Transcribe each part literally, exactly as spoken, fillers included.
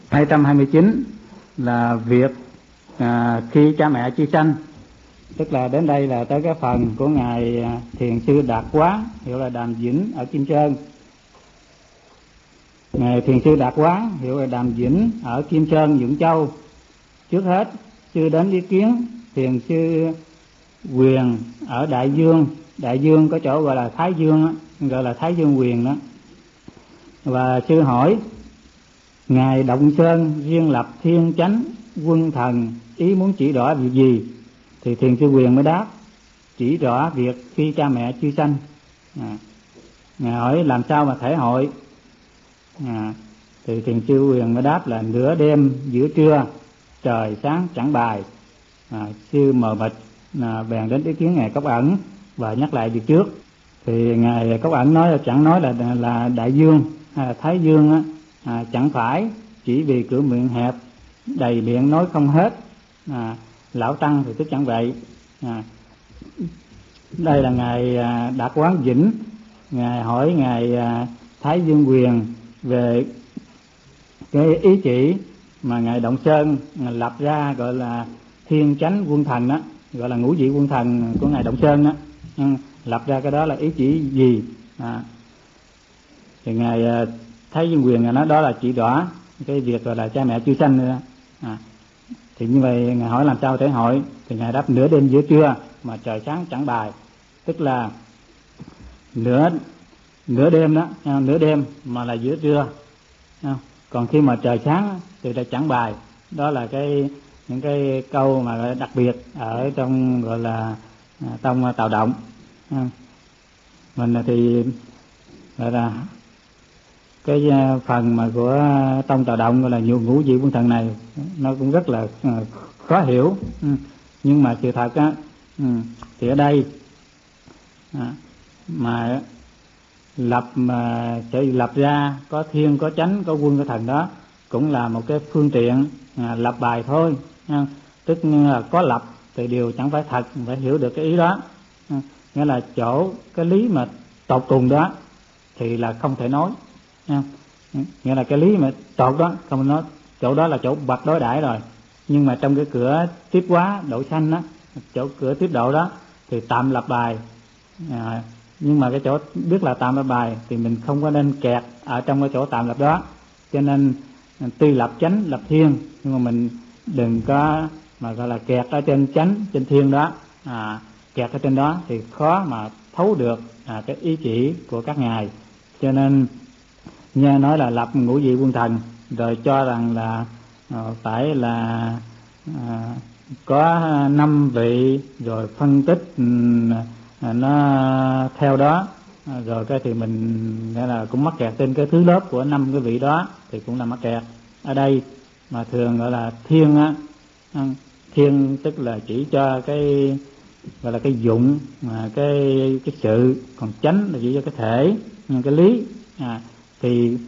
hai trăm hai mươi chín là việc à, khi cha mẹ chưa sanh, tức là đến đây là tới cái phần của ngài Thiền sư Đạt Quá, hiệu là Đàm Vĩnh ở Kim Sơn. Ngài Thiền sư Đạt Quá, hiệu là Đàm Vĩnh ở Kim Sơn, Vĩnh Châu. Trước hết sư đến ý kiến Thiền sư Quyền ở Đại Dương. Đại Dương có chỗ gọi là Thái Dương, gọi là Thái Dương Quyền đó. Và sư hỏi ngài Động Sơn riêng lập thiên chánh quân thần, ý muốn chỉ rõ việc gì? Thì Thiền sư Quyền mới đáp chỉ rõ việc khi cha mẹ chưa sanh. à, ngài hỏi làm sao mà thể hội? à, thì Thiền sư Quyền mới đáp là nửa đêm giữa trưa, trời sáng chẳng bài. à, sư mờ mịt à, bèn đến ý kiến ngài Cốc Ẩn và nhắc lại việc trước. Thì ngài Cốc Ẩn nói là chẳng nói là là Đại Dương hay là Thái Dương á, à, chẳng phải chỉ vì cửa miệng hẹp đầy miệng nói không hết. à, lão tăng thì tức chẳng vậy. à, đây là ngài à, Đạt Quán Vĩnh. Ngài hỏi ngài à, Thái Dương Quyền về cái ý chỉ mà ngài Động Sơn lập ra gọi là thiên chánh quân thần đó, gọi là ngũ vị quân thần của ngài Động Sơn đó. ừ, lập ra cái đó là ý chỉ gì? à, thì ngài Thái Dương Quyền nói đó là chỉ rõ cái việc gọi là cha mẹ chưa sanh nữa. à, thì như vậy ngài hỏi làm sao thể hội? Thì ngài đáp nửa đêm giữa trưa mà trời sáng chẳng bài, tức là nửa nửa đêm đó, nửa đêm mà là giữa trưa. Còn khi mà trời sáng thì là chẳng bài. Đó là cái những cái câu mà đặc biệt ở trong gọi là tông Tào Động. Mình thì gọi là cái phần mà của tông Tào Động gọi là nhiều ngũ vị quân thần này nó cũng rất là khó hiểu. Nhưng mà sự thật á, thì ở đây mà lập mà sẽ lập ra có thiên có chánh có quân có thần đó cũng là một cái phương tiện à, lập bài thôi. à, tức là có lập thì điều chẳng phải thật, phải hiểu được cái ý đó. à, nghĩa là chỗ cái lý mà tột cùng đó thì là không thể nói. à, nghĩa là cái lý mà tột đó không nói, chỗ đó là chỗ bậc đối đãi rồi. Nhưng mà trong cái cửa tiếp quá độ sanh đó, chỗ cửa tiếp độ đó thì tạm lập bài. à, nhưng mà cái chỗ biết là tạm lập bài thì mình không có nên kẹt ở trong cái chỗ tạm lập đó. Cho nên tuy lập chánh lập thiên nhưng mà mình đừng có mà gọi là kẹt ở trên chánh trên thiên đó. à, kẹt ở trên đó thì khó mà thấu được à, cái ý chỉ của các ngài. Cho nên nghe nói là lập ngũ vị quân thần rồi cho rằng là à, phải là à, có năm vị rồi phân tích À, nó theo đó. à, rồi cái thì mình nghĩa là cũng mắc kẹt trên cái thứ lớp của năm cái vị đó thì cũng là mắc kẹt ở đây. Mà thường gọi là thiên á, thiên tức là chỉ cho cái gọi là cái dụng, mà cái cái sự, còn chánh là chỉ cho cái thể, cái lý. à, thì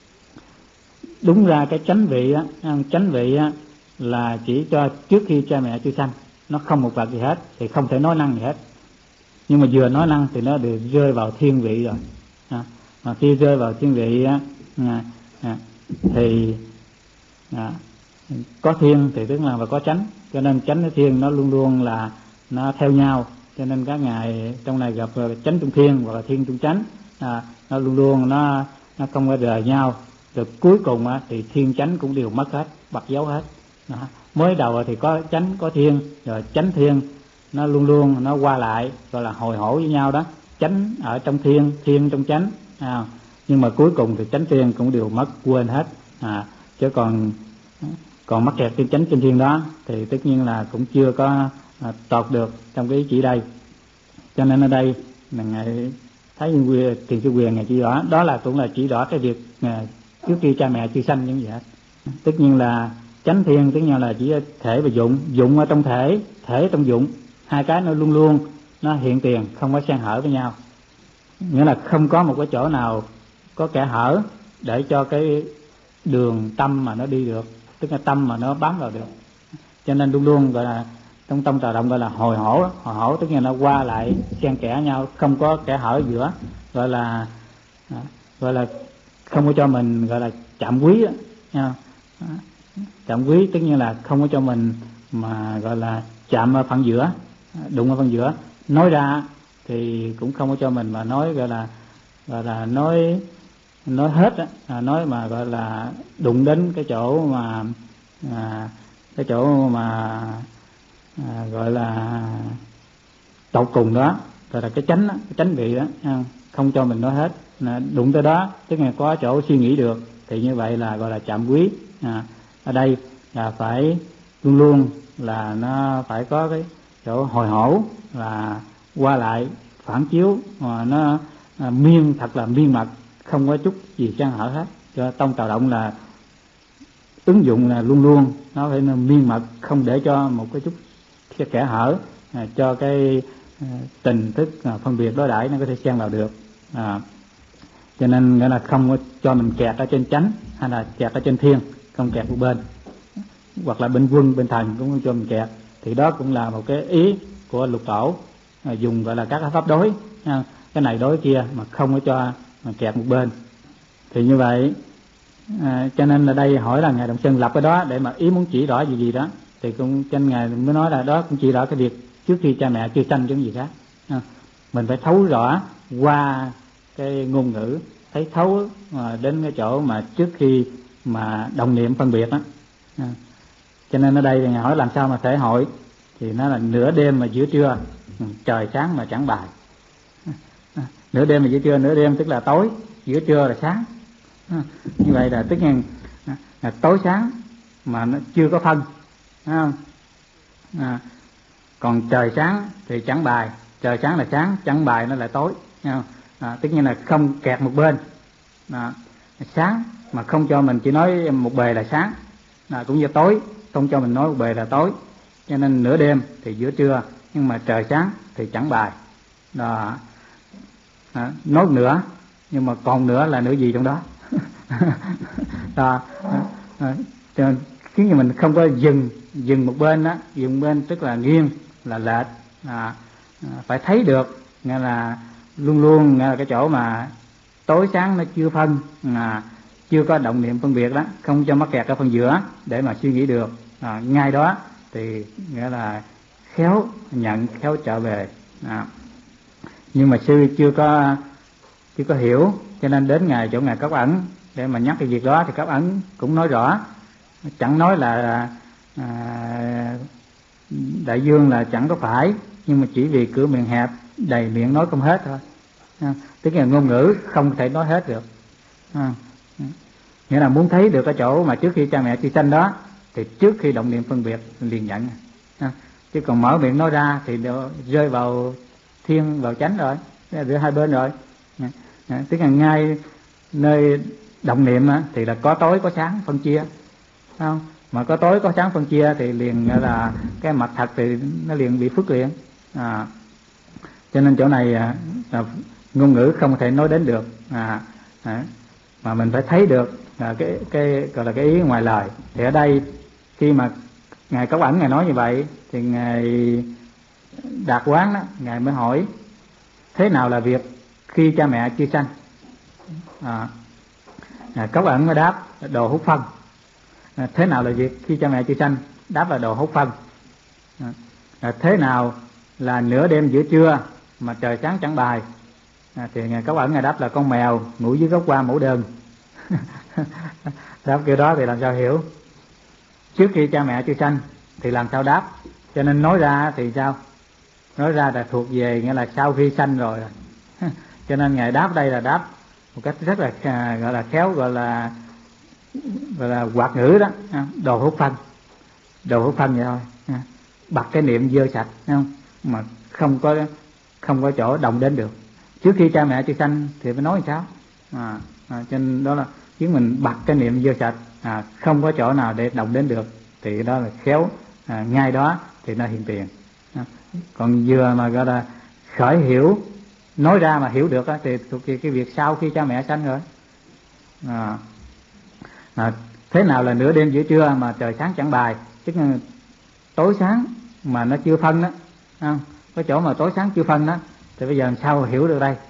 đúng ra cái chánh vị á, chánh vị á là chỉ cho trước khi cha mẹ chưa sanh, nó không một vật gì hết thì không thể nói năng gì hết. Nhưng mà vừa nói năng thì nó đều rơi vào thiên vị rồi. à, mà khi rơi vào thiên vị á, à, à, thì à, có thiên thì tức là và có chánh. Cho nên chánh với thiên nó luôn luôn là nó theo nhau. Cho nên các ngài trong này gặp chánh trung thiên hoặc là thiên trung chánh, à, nó luôn luôn nó nó không có rời nhau. Rồi cuối cùng á, thì thiên chánh cũng đều mất hết, bật dấu hết. Đó. Mới đầu thì có chánh có thiên, rồi chánh thiên nó luôn luôn nó qua lại gọi là hồi hổ với nhau đó. Chánh ở trong thiên, thiên trong chánh. à, nhưng mà cuối cùng thì chánh thiên cũng đều mất, quên hết. à, chứ còn còn mắc kẹt trên chánh trên thiên đó thì tất nhiên là cũng chưa có à, tột được trong cái ý chỉ đây. Cho nên ở đây là ngài Thái Dương Quyền, Thiền sư Quyền ngài chỉ rõ đó là cũng là chỉ rõ cái việc à, trước khi cha mẹ chưa sanh những gì hết. Tất nhiên là chánh thiên tất nhiên là chỉ thể và dụng, dụng ở trong thể, thể trong dụng, hai cái nó luôn luôn nó hiện tiền, không có xen hở với nhau. Nghĩa là không có một cái chỗ nào có kẽ hở để cho cái đường tâm mà nó đi được, tức là tâm mà nó bám vào được. Cho nên luôn luôn gọi là trong tông Tào Động gọi là hồi hổ. Hồi hổ tức là nó qua lại xen kẽ nhau, không có kẽ hở giữa, gọi là gọi là không có cho mình gọi là chạm quý đó, Chạm quý tất nhiên là không có cho mình mà gọi là chạm ở phần giữa, đụng ở phần giữa. Nói ra thì cũng không có cho mình mà nói gọi là gọi là nói nói hết á, à, nói mà gọi là đụng đến cái chỗ mà à, cái chỗ mà à, gọi là tột cùng đó, gọi là cái chánh đó, cái chánh vị đó, không cho mình nói hết. À, đụng tới đó tức là có chỗ suy nghĩ được, thì như vậy là gọi là chạm quý. À, ở đây là phải luôn luôn là nó phải có cái chỗ hồi hổ, là qua lại phản chiếu, mà nó à, miên thật là miên mật, không có chút gì trang hở hết. Cho tông Tào Động là ứng dụng là luôn luôn nó phải miên mật, không để cho một cái chút cái kẽ hở à, cho cái à, tình thức à, phân biệt đối đãi nó có thể xen vào được. À, cho nên nghĩa là không có cho mình kẹt ở trên chánh hay là kẹt ở trên thiên, không kẹt một bên, hoặc là bên quân bên thần cũng không cho mình kẹt. Thì đó cũng là một cái ý của Lục Tổ, à, dùng gọi là các pháp đối, à, cái này đối kia mà không có cho mà kẹt một bên. Thì như vậy à, cho nên là đây hỏi là ngài Đồng Sơn lập cái đó để mà ý muốn chỉ rõ gì gì đó, thì cũng trên ngài mới nói là đó cũng chỉ rõ cái việc trước khi cha mẹ chưa sanh chứ gì khác. À, mình phải thấu rõ qua cái ngôn ngữ, thấy thấu à, đến cái chỗ mà trước khi mà đồng niệm phân biệt đó. À, cho nên ở đây thì ngài hỏi làm sao mà thể hội, thì nó là nửa đêm mà giữa trưa, trời sáng mà chẳng bài. À, nửa đêm mà giữa trưa, nửa đêm tức là tối, giữa trưa là sáng. À, như vậy là tức là, là tối sáng mà nó chưa có phân, thấy không? À, còn trời sáng thì chẳng bài, trời sáng là sáng, chẳng bài nó là tối, thấy không? À, tất nhiên là không kẹt một bên. À, sáng mà không cho mình chỉ nói một bề là sáng, à, cũng như tối không cho mình nói một bề là tối. Cho nên nửa đêm thì giữa trưa, nhưng mà trời sáng thì chẳng bài. Đó. À, nói nữa nhưng mà còn nữa là nữa gì trong đó. Đó. À, cho nên khiến cho mình không có dừng dừng một bên đó, dừng bên tức là nghiêng là lệch. À, phải thấy được nghĩa là luôn luôn nghĩa là cái chỗ mà tối sáng nó chưa phân, à, chưa có động niệm phân biệt đó, không cho mắc kẹt ở phần giữa để mà suy nghĩ được. À, ngay đó thì nghĩa là khéo nhận, khéo trở về. À, nhưng mà sư chưa có chưa có hiểu, cho nên đến ngày chỗ ngài Cốc Ẩn để mà nhắc cái việc đó thì Cốc Ẩn cũng nói rõ, chẳng nói là à, đại dương là chẳng có phải, nhưng mà chỉ vì cửa miệng hẹp đầy miệng nói không hết thôi. À, tức là ngôn ngữ không thể nói hết được. À, nghĩa là muốn thấy được cái chỗ mà trước khi cha mẹ chưa sanh đó thì trước khi động niệm phân biệt liền nhận. À, chứ còn mở miệng nói ra thì rơi vào thiên vào chánh rồi, giữa hai bên rồi. À, tức là ngay nơi động niệm thì là có tối có sáng phân chia, không? Mà có tối có sáng phân chia thì liền là cái mặt thật thì nó liền bị phức liền. À, cho nên chỗ này à, ngôn ngữ không thể nói đến được. À, à, mà mình phải thấy được là cái cái gọi là cái ý ngoài lời. Thì ở đây khi mà ngài Cốc Ẩn ngài nói như vậy thì ngài Đạt Quán đó, ngài mới hỏi thế nào là việc khi cha mẹ chưa sanh. À, ngài Cốc Ẩn mới đáp đồ hút phân. À, thế nào là việc khi cha mẹ chưa sanh? Đáp là đồ hút phân. À, à, thế nào là nửa đêm giữa trưa mà trời sáng chẳng bài? À, thì ngài Cốc Ẩn ngài đáp là con mèo ngủ dưới gốc hoa mẫu đơn. Đáp kiểu đó thì làm sao hiểu? Trước khi cha mẹ chưa sanh thì làm sao đáp? Cho nên nói ra thì sao? Nói ra là thuộc về nghĩa là sau khi sanh rồi. Cho nên ngài đáp đây là đáp một cách rất là gọi là khéo, gọi là gọi là hoạt ngữ đó. Đồ hút phân, đồ hút phân vậy thôi, bật cái niệm dơ sạch, không? Mà không có không có chỗ động đến được. Trước khi cha mẹ chưa sanh thì phải nói sao? À, à, cho nên đó là khiến mình bật cái niệm dơ sạch, à, không có chỗ nào để động đến được, thì đó là khéo, à, ngay đó thì nó hiện tiền. À, còn vừa mà gọi là khởi hiểu, nói ra mà hiểu được á, thì thuộc về cái việc sau khi cha mẹ sanh rồi. À, à, thế nào là nửa đêm giữa trưa mà trời sáng chẳng bài? Tức là tối sáng mà nó chưa phân đó, không? Cái chỗ mà tối sáng chưa phân đó thì bây giờ làm sao hiểu được đây?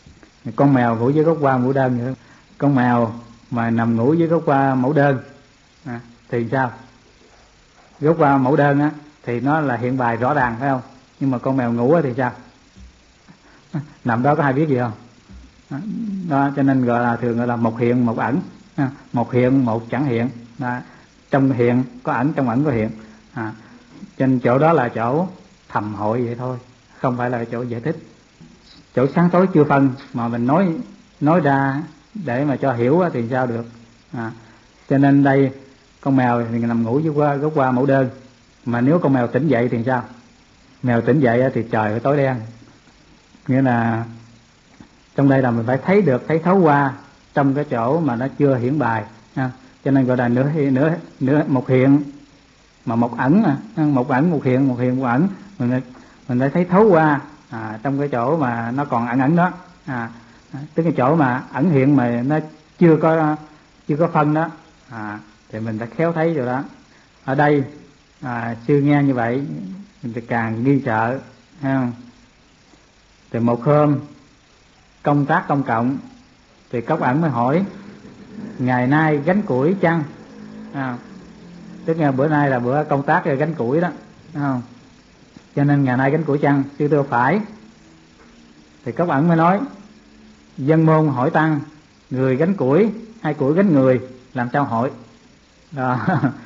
Con mèo ngủ dưới gốc hoa mẫu đơn, con mèo mà nằm ngủ dưới gốc hoa mẫu đơn à, thì sao? Rút qua mẫu đơn á thì nó là hiện bài rõ ràng phải không? Nhưng mà con mèo ngủ á thì sao? Nằm đó có ai biết gì không? Đó, cho nên gọi là thường gọi là một hiện một ẩn, một hiện một chẳng hiện. Đó, trong hiện có ẩn, trong ẩn có hiện. À, trên chỗ đó là chỗ thầm hội vậy thôi, không phải là chỗ giải thích. Chỗ sáng tối chưa phân mà mình nói nói ra để mà cho hiểu thì sao được. À, cho nên đây con mèo thì nằm ngủ với qua gốc qua mẫu đơn, mà nếu con mèo tỉnh dậy thì sao? Mèo tỉnh dậy thì trời phải tối đen, nghĩa là trong đây là mình phải thấy được, thấy thấu qua trong cái chỗ mà nó chưa hiển bài, ha. Cho nên gọi là nửa nửa nửa một hiện mà một ẩn, mà một ẩn một hiện, một hiện một ẩn, mình mình phải thấy thấu qua à, trong cái chỗ mà nó còn ẩn ẩn đó, à, tức cái chỗ mà ẩn hiện mà nó chưa có chưa có phân đó, à, thì mình phải khéo thấy rồi đó. Ở đây à, sư nghe như vậy mình thì càng nghi sợ, thấy không? Thì một hôm công tác công cộng thì Cốc Ẩn mới hỏi ngày nay gánh củi chăng, à, tức là bữa nay là bữa công tác rồi gánh củi đó, thấy không? Cho nên ngày nay gánh củi chăng? Sư thưa phải. Thì Cốc Ẩn mới nói dân môn hỏi tăng người gánh củi hay củi gánh người, làm sao hỏi đó.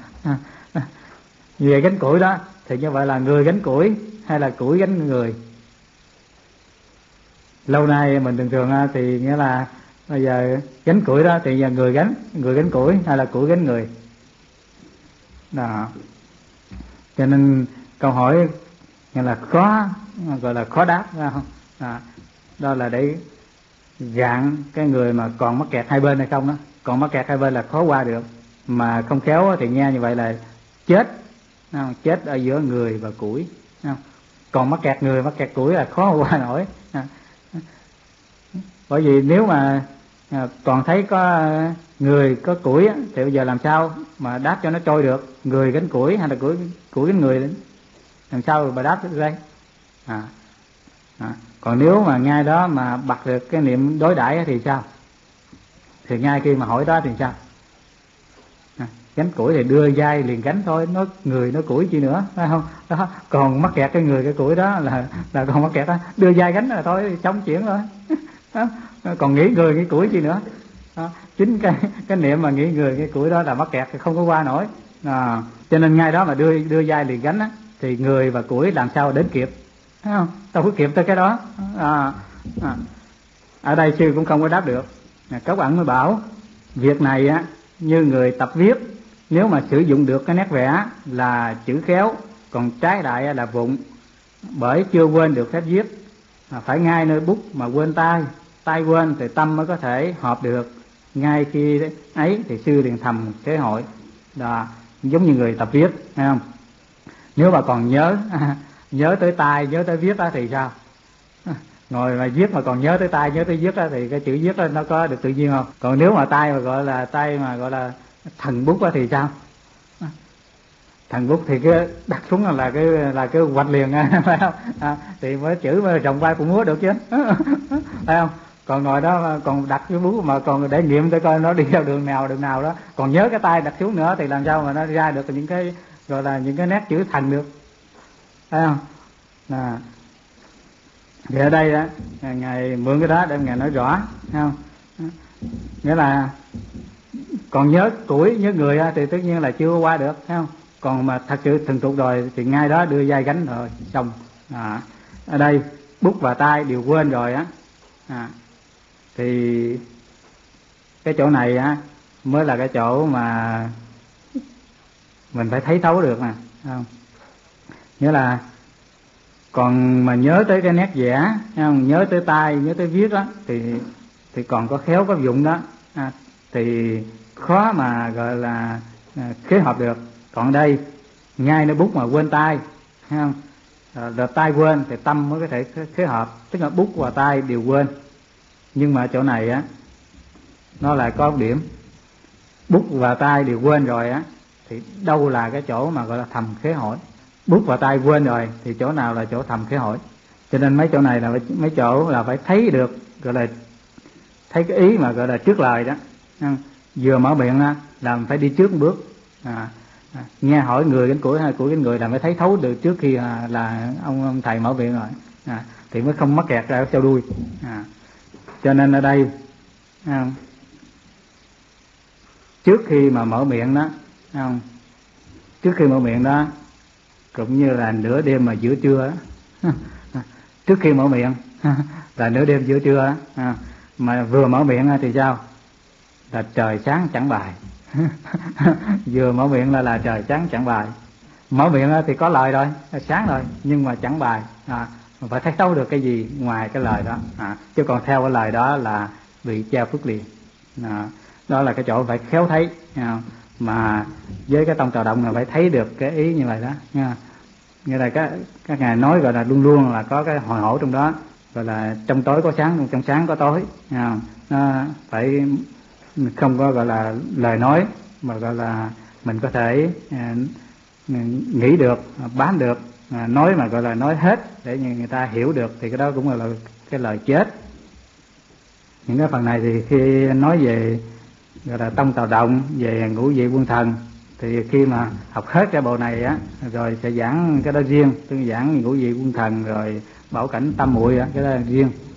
Về gánh củi đó thì như vậy là người gánh củi hay là củi gánh người? Lâu nay mình thường thường thì nghĩa là bây giờ gánh củi đó thì giờ người gánh, người gánh củi hay là củi gánh người đó. Cho nên câu hỏi nghĩa là khó, gọi là khó đáp, phải không? À, đó là để gạn cái người mà còn mắc kẹt hai bên hay không đó. Còn mắc kẹt hai bên là khó qua được, mà không khéo thì nghe như vậy là chết, không? Chết ở giữa người và củi, không? Còn mắc kẹt người mắc kẹt củi là khó qua nổi. Bởi vì nếu mà còn thấy có người có củi thì bây giờ làm sao mà đáp cho nó trôi được? Người gánh củi hay là củi củi gánh người, làm sao mà đáp được đây? À, à, còn nếu mà ngay đó mà bật được cái niệm đối đãi thì sao? Thì ngay khi mà hỏi đó thì sao? À, gánh củi thì đưa vai liền gánh thôi, nói người nói củi chi nữa, phải không? Đó, còn mắc kẹt cái người cái củi đó là là còn mắc kẹt đó, đưa vai gánh là thôi, xong chuyện rồi. Đó, còn nghĩ người nghĩ củi chi nữa. Đó, chính cái cái niệm mà nghĩ người cái củi đó là mắc kẹt thì không có qua nổi. À, cho nên ngay đó mà đưa đưa vai liền gánh á, thì người và củi làm sao đến kịp, thấy không? Đâu có kịp tới cái đó. À, à, ở đây sư cũng không có đáp được. Cốc Ẩn mới bảo việc này á như người tập viết, nếu mà sử dụng được cái nét vẽ là chữ khéo, còn trái đại là vụng, bởi chưa quên được phép viết. À, phải ngay nơi bút mà quên tay, tay quên thì tâm mới có thể hợp được. Ngay khi ấy thì sư liền thầm kế hội đó, giống như người tập viết, thấy không? Nếu mà còn nhớ nhớ tới tay, nhớ tới viết đó thì sao? Ngồi mà viết mà còn nhớ tới tay, nhớ tới viết đó, thì cái chữ viết đó nó có được tự nhiên không? Còn nếu mà tay mà gọi là tay mà gọi là thần bút đó thì sao? Thần bút thì cái đặt xuống là cái là cái hoạch liền, phải không? À, thì mới chữ mà trồng vai cũng múa được chứ, phải không? Còn ngồi đó mà còn đặt cái bút mà còn để nghiệm để coi nó đi theo đường nào đường nào đó, còn nhớ cái tay đặt xuống nữa thì làm sao mà nó ra được những cái gọi là những cái nét chữ thần được, phải không? À, thì ở đây á ngài mượn cái đó để ngài nói rõ, thấy không? Nghĩa là còn nhớ củi nhớ người thì tất nhiên là chưa qua được, thấy không? Còn mà thật sự thuần thục rồi thì ngay đó đưa vai gánh rồi xong. À, ở đây bút và tay đều quên rồi á, à, thì cái chỗ này á mới là cái chỗ mà mình phải thấy thấu được nè, không? Nghĩa là còn mà nhớ tới cái nét vẽ, không? Nhớ tới tay, nhớ tới viết đó thì thì còn có khéo có dụng đó, à, thì khó mà gọi là à, kế hợp được. Còn đây ngay nơi bút mà quên tay, thấy không? Rồi tay quên thì tâm mới có thể kế hợp, tức là bút và tay đều quên. Nhưng mà chỗ này á nó lại có một điểm, bút và tay đều quên rồi á thì đâu là cái chỗ mà gọi là thầm khế hội? Bút và tay quên rồi thì chỗ nào là chỗ thầm khế hội? Cho nên mấy chỗ này là mấy chỗ là phải thấy được, gọi là thấy cái ý mà gọi là trước lời đó, vừa mở miệng ra là phải đi trước một bước, à, à, nghe hỏi người cánh củi hay củi cánh người là mới thấy thấu được trước khi à, là ông, ông thầy mở miệng rồi, à, thì mới không mắc kẹt ra ở sau đuôi. À, cho nên ở đây à, trước khi mà mở miệng đó, không, trước khi mở miệng đó cũng như là nửa đêm mà giữa trưa đó. Trước khi mở miệng là nửa đêm giữa trưa đó, à, mà vừa mở miệng thì sao, là trời sáng chẳng bài. Vừa mở miệng là là trời sáng chẳng bài. Mở miệng thì có lời rồi, sáng rồi, nhưng mà chẳng bài, à, phải thấy thấu được cái gì ngoài cái lời đó, à, chứ còn theo cái lời đó là bị treo phước liền. À, đó là cái chỗ phải khéo thấy, à, mà với cái tông Tào Động là phải thấy được cái ý như vậy đó nha. Như là các các ngài nói gọi là luôn luôn là có cái hồi hổ trong đó, gọi là trong tối có sáng, trong sáng có tối, à, nó phải không có gọi là lời nói mà gọi là mình có thể à, nghĩ được, bám được, à, nói mà gọi là nói hết để người ta hiểu được thì cái đó cũng là cái lời chết. Những cái phần này thì khi nói về gọi là tông Tào Động, về ngũ vị quân thần, thì khi mà học hết cái bộ này á rồi sẽ giảng cái đó riêng, tức giảng ngũ vị quân thần rồi bảo cảnh tam muội á, cái đó riêng.